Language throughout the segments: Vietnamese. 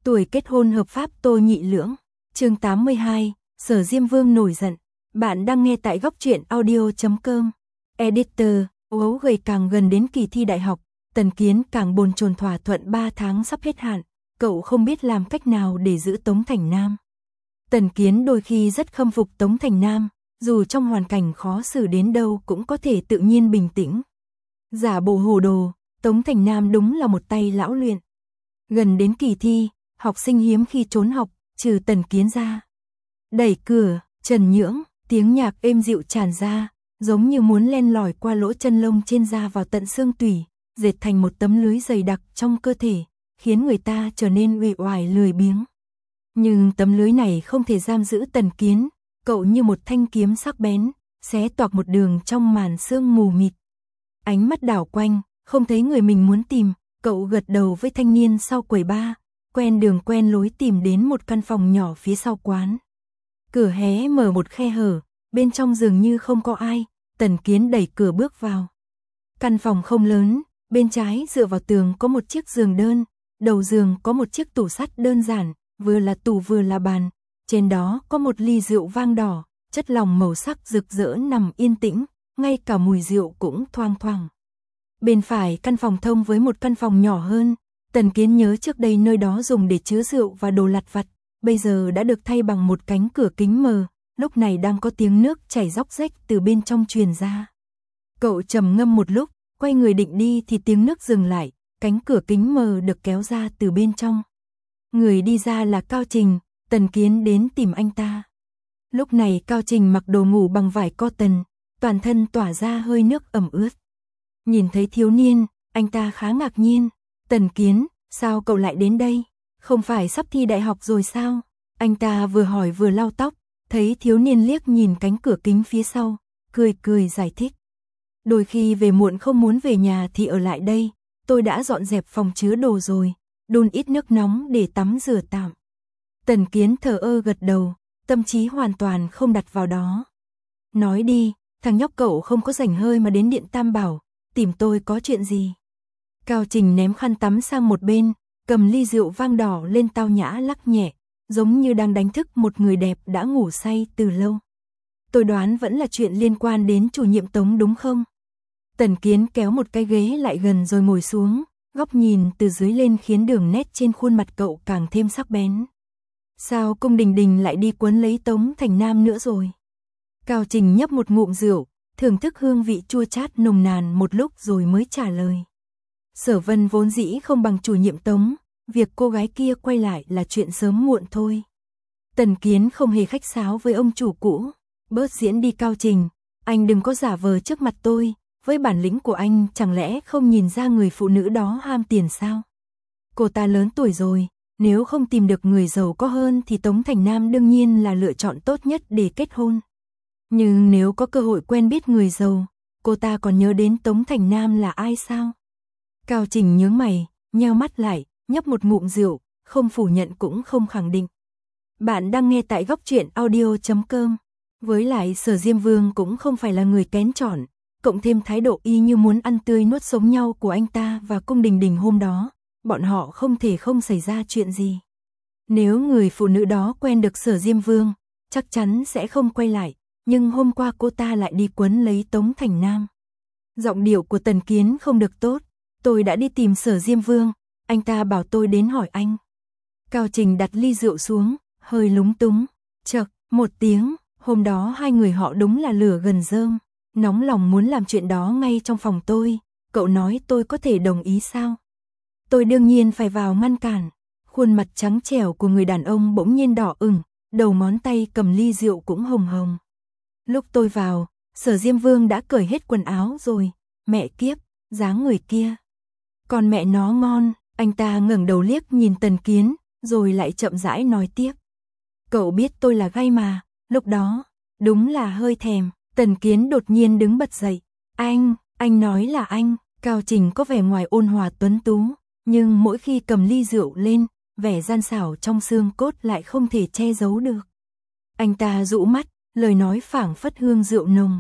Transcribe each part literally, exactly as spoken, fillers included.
Tuổi kết hôn hợp pháp Tô Nhị Lưỡng. Chương tám mươi hai, Sở Diêm Vương nổi giận. Bạn đang nghe tại góc truyện audio chấm com. Editor, ấu gầy càng gần đến kỳ thi đại học, Tần Kiến càng bồn chồn thỏa thuận ba tháng sắp hết hạn, cậu không biết làm cách nào để giữ Tống Thành Nam. Tần Kiến đôi khi rất khâm phục Tống Thành Nam, dù trong hoàn cảnh khó xử đến đâu cũng có thể tự nhiên bình tĩnh. Giả bộ hồ đồ, Tống Thành Nam đúng là một tay lão luyện. Gần đến kỳ thi, học sinh hiếm khi trốn học, trừ Tần Kiến ra. Đẩy cửa, Trần Nhưỡng, tiếng nhạc êm dịu tràn ra, giống như muốn len lỏi qua lỗ chân lông trên da vào tận xương tủy, dệt thành một tấm lưới dày đặc trong cơ thể, khiến người ta trở nên uể oải lười biếng. Nhưng tấm lưới này không thể giam giữ Tần Kiến, cậu như một thanh kiếm sắc bén, xé toạc một đường trong màn sương mù mịt. Ánh mắt đảo quanh, không thấy người mình muốn tìm, cậu gật đầu với thanh niên sau quầy bar, quen đường quen lối tìm đến một căn phòng nhỏ phía sau quán. Cửa hé mở một khe hở, bên trong dường như không có ai, Tần Kiến đẩy cửa bước vào. Căn phòng không lớn, bên trái dựa vào tường có một chiếc giường đơn, đầu giường có một chiếc tủ sắt đơn giản, vừa là tủ vừa là bàn, trên đó có một ly rượu vang đỏ, chất lỏng màu sắc rực rỡ nằm yên tĩnh, ngay cả mùi rượu cũng thoang thoảng. Bên phải căn phòng thông với một căn phòng nhỏ hơn, Tần Kiến nhớ trước đây nơi đó dùng để chứa rượu và đồ lặt vặt, bây giờ đã được thay bằng một cánh cửa kính mờ, lúc này đang có tiếng nước chảy róc rách từ bên trong truyền ra. Cậu trầm ngâm một lúc, quay người định đi thì tiếng nước dừng lại, cánh cửa kính mờ được kéo ra từ bên trong. Người đi ra là Cao Trình, Tần Kiến đến tìm anh ta. Lúc này Cao Trình mặc đồ ngủ bằng vải cotton, toàn thân tỏa ra hơi nước ẩm ướt. Nhìn thấy thiếu niên, anh ta khá ngạc nhiên. Tần Kiến, sao cậu lại đến đây? Không phải sắp thi đại học rồi sao? Anh ta vừa hỏi vừa lau tóc, thấy thiếu niên liếc nhìn cánh cửa kính phía sau, cười cười giải thích. Đôi khi về muộn không muốn về nhà thì ở lại đây, tôi đã dọn dẹp phòng chứa đồ rồi, đun ít nước nóng để tắm rửa tạm. Tần Kiến thờ ơ gật đầu, tâm trí hoàn toàn không đặt vào đó. Nói đi, thằng nhóc cậu không có rảnh hơi mà đến Điện Tam Bảo, tìm tôi có chuyện gì? Cao Trình ném khăn tắm sang một bên, cầm ly rượu vang đỏ lên tao nhã lắc nhẹ, giống như đang đánh thức một người đẹp đã ngủ say từ lâu. Tôi đoán vẫn là chuyện liên quan đến chủ nhiệm Tống đúng không? Tần Kiến kéo một cái ghế lại gần rồi ngồi xuống, góc nhìn từ dưới lên khiến đường nét trên khuôn mặt cậu càng thêm sắc bén. Sao Cung Đình Đình lại đi quấn lấy Tống Thành Nam nữa rồi? Cao Trình nhấp một ngụm rượu, thưởng thức hương vị chua chát nồng nàn một lúc rồi mới trả lời. Sở Vân vốn dĩ không bằng chủ nhiệm Tống, việc cô gái kia quay lại là chuyện sớm muộn thôi. Tần Kiến không hề khách sáo với ông chủ cũ, bớt diễn đi Cao Trình, anh đừng có giả vờ trước mặt tôi, với bản lĩnh của anh chẳng lẽ không nhìn ra người phụ nữ đó ham tiền sao? Cô ta lớn tuổi rồi, nếu không tìm được người giàu có hơn thì Tống Thành Nam đương nhiên là lựa chọn tốt nhất để kết hôn. Nhưng nếu có cơ hội quen biết người giàu, cô ta còn nhớ đến Tống Thành Nam là ai sao? Cao Trình nhướng mày, nheo mắt lại, nhấp một ngụm rượu, không phủ nhận cũng không khẳng định. Bạn đang nghe tại góc truyện audio chấm com. Với lại Sở Diêm Vương cũng không phải là người kén chọn, cộng thêm thái độ y như muốn ăn tươi nuốt sống nhau của anh ta và Cung Đình Đình hôm đó, bọn họ không thể không xảy ra chuyện gì. Nếu người phụ nữ đó quen được Sở Diêm Vương, chắc chắn sẽ không quay lại, nhưng hôm qua cô ta lại đi quấn lấy Tống Thành Nam. Giọng điệu của Tần Kiến không được tốt, tôi đã đi tìm Sở Diêm Vương, anh ta bảo tôi đến hỏi anh. Cao Trình đặt ly rượu xuống, hơi lúng túng, chậc, một tiếng, hôm đó hai người họ đúng là lửa gần rơm, nóng lòng muốn làm chuyện đó ngay trong phòng tôi, cậu nói tôi có thể đồng ý sao? Tôi đương nhiên phải vào ngăn cản, khuôn mặt trắng trẻo của người đàn ông bỗng nhiên đỏ ửng, đầu ngón tay cầm ly rượu cũng hồng hồng. Lúc tôi vào, Sở Diêm Vương đã cởi hết quần áo rồi, mẹ kiếp, dáng người kia. Còn mẹ nó ngon, anh ta ngẩng đầu liếc nhìn Tần Kiến, rồi lại chậm rãi nói tiếp. Cậu biết tôi là gay mà, lúc đó, đúng là hơi thèm. Tần Kiến đột nhiên đứng bật dậy. Anh, anh nói là anh. Cao Trình có vẻ ngoài ôn hòa tuấn tú, nhưng mỗi khi cầm ly rượu lên, vẻ gian xảo trong xương cốt lại không thể che giấu được. Anh ta dụ mắt, lời nói phảng phất hương rượu nồng.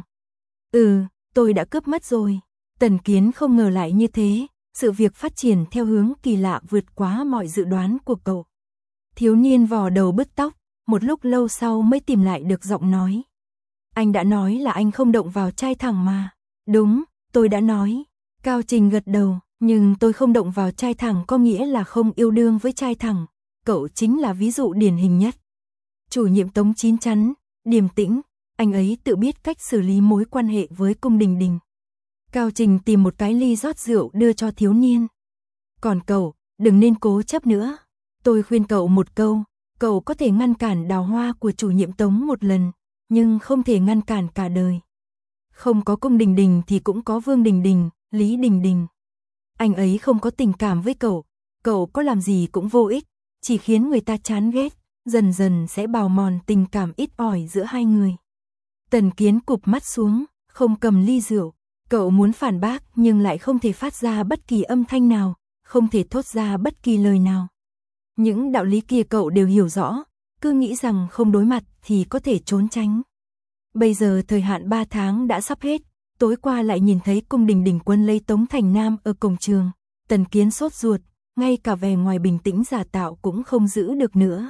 Ừ, tôi đã cướp mất rồi. Tần Kiến không ngờ lại như thế, sự việc phát triển theo hướng kỳ lạ vượt quá mọi dự đoán của cậu. Thiếu niên vò đầu bứt tóc, một lúc lâu sau mới tìm lại được giọng nói. Anh đã nói là anh không động vào trai thẳng mà. Đúng, tôi đã nói. Cao Trình gật đầu, nhưng tôi không động vào trai thẳng có nghĩa là không yêu đương với trai thẳng. Cậu chính là ví dụ điển hình nhất. Chủ nhiệm Tống chín chắn, điềm tĩnh, anh ấy tự biết cách xử lý mối quan hệ với Cung Đình Đình. Cao Trình tìm một cái ly rót rượu đưa cho thiếu niên. Còn cậu, đừng nên cố chấp nữa. Tôi khuyên cậu một câu, cậu có thể ngăn cản đào hoa của chủ nhiệm Tống một lần, nhưng không thể ngăn cản cả đời. Không có Cung Đình Đình thì cũng có Vương Đình Đình, Lý Đình Đình. Anh ấy không có tình cảm với cậu, cậu có làm gì cũng vô ích, chỉ khiến người ta chán ghét, dần dần sẽ bào mòn tình cảm ít ỏi giữa hai người. Tần Kiến cụp mắt xuống, không cầm ly rượu, cậu muốn phản bác nhưng lại không thể phát ra bất kỳ âm thanh nào, không thể thốt ra bất kỳ lời nào. Những đạo lý kia cậu đều hiểu rõ, cứ nghĩ rằng không đối mặt thì có thể trốn tránh. Bây giờ thời hạn ba tháng đã sắp hết, tối qua lại nhìn thấy Cung Đình Đình quân lấy Tống Thành Nam ở cổng trường, Tần Kiến sốt ruột, ngay cả vẻ ngoài bình tĩnh giả tạo cũng không giữ được nữa.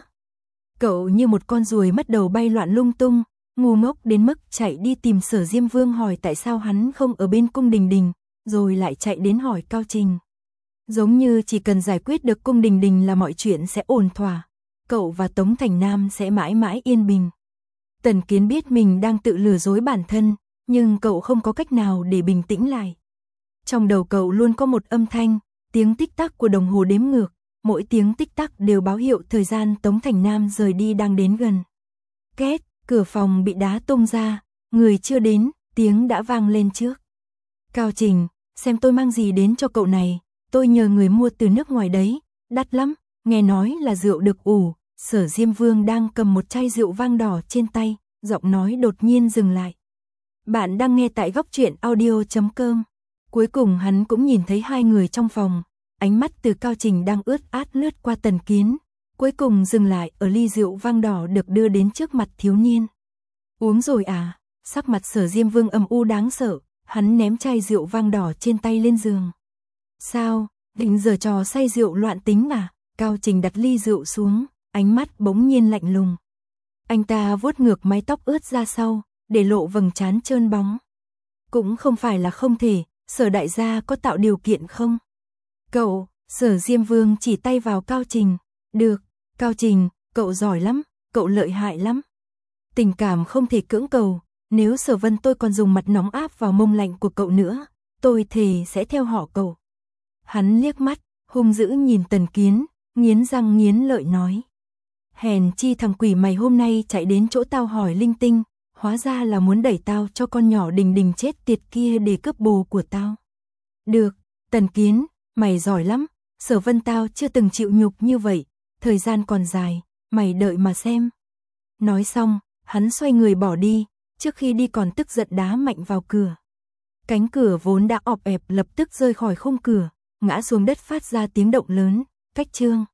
Cậu như một con ruồi mất đầu bay loạn lung tung, ngu ngốc đến mức chạy đi tìm Sở Diêm Vương hỏi tại sao hắn không ở bên Cung Đình Đình, rồi lại chạy đến hỏi Cao Trình. Giống như chỉ cần giải quyết được Cung Đình Đình là mọi chuyện sẽ ổn thỏa, cậu và Tống Thành Nam sẽ mãi mãi yên bình. Tần Kiến biết mình đang tự lừa dối bản thân, nhưng cậu không có cách nào để bình tĩnh lại. Trong đầu cậu luôn có một âm thanh, tiếng tích tắc của đồng hồ đếm ngược, mỗi tiếng tích tắc đều báo hiệu thời gian Tống Thành Nam rời đi đang đến gần. Két, cửa phòng bị đá tung ra, người chưa đến, tiếng đã vang lên trước. Cao Trình, xem tôi mang gì đến cho cậu này, tôi nhờ người mua từ nước ngoài đấy, đắt lắm, nghe nói là rượu được ủ. Sở Diêm Vương đang cầm một chai rượu vang đỏ trên tay, giọng nói đột nhiên dừng lại. Bạn đang nghe tại góc truyện audio chấm com. Cuối cùng hắn cũng nhìn thấy hai người trong phòng, ánh mắt từ Cao Trình đang ướt át lướt qua Tần Kiến, cuối cùng dừng lại ở ly rượu vang đỏ được đưa đến trước mặt thiếu niên. Uống rồi à? Sắc mặt Sở Diêm Vương âm u đáng sợ, hắn ném chai rượu vang đỏ trên tay lên giường. Sao, định giở trò say rượu loạn tính à? Cao Trình đặt ly rượu xuống, ánh mắt bỗng nhiên lạnh lùng. Anh ta vuốt ngược mái tóc ướt ra sau, để lộ vầng trán trơn bóng. Cũng không phải là không thể, Sở đại gia có tạo điều kiện không? Cậu, Sở Diêm Vương chỉ tay vào Cao Trình. Được, Cao Trình, cậu giỏi lắm, cậu lợi hại lắm. Tình cảm không thể cưỡng cầu, nếu Sở Vân tôi còn dùng mặt nóng áp vào mông lạnh của cậu nữa, tôi thề sẽ theo họ cậu. Hắn liếc mắt, hung dữ nhìn Tần Kiến, nghiến răng nghiến lợi nói. Hèn chi thằng quỷ mày hôm nay chạy đến chỗ tao hỏi linh tinh, hóa ra là muốn đẩy tao cho con nhỏ Đình Đình chết tiệt kia để cướp bồ của tao. Được, Tần Kiến, mày giỏi lắm, Sở Vân tao chưa từng chịu nhục như vậy, thời gian còn dài, mày đợi mà xem. Nói xong, hắn xoay người bỏ đi, trước khi đi còn tức giận đá mạnh vào cửa. Cánh cửa vốn đã ọp ẹp lập tức rơi khỏi khung cửa, ngã xuống đất phát ra tiếng động lớn, cách chương.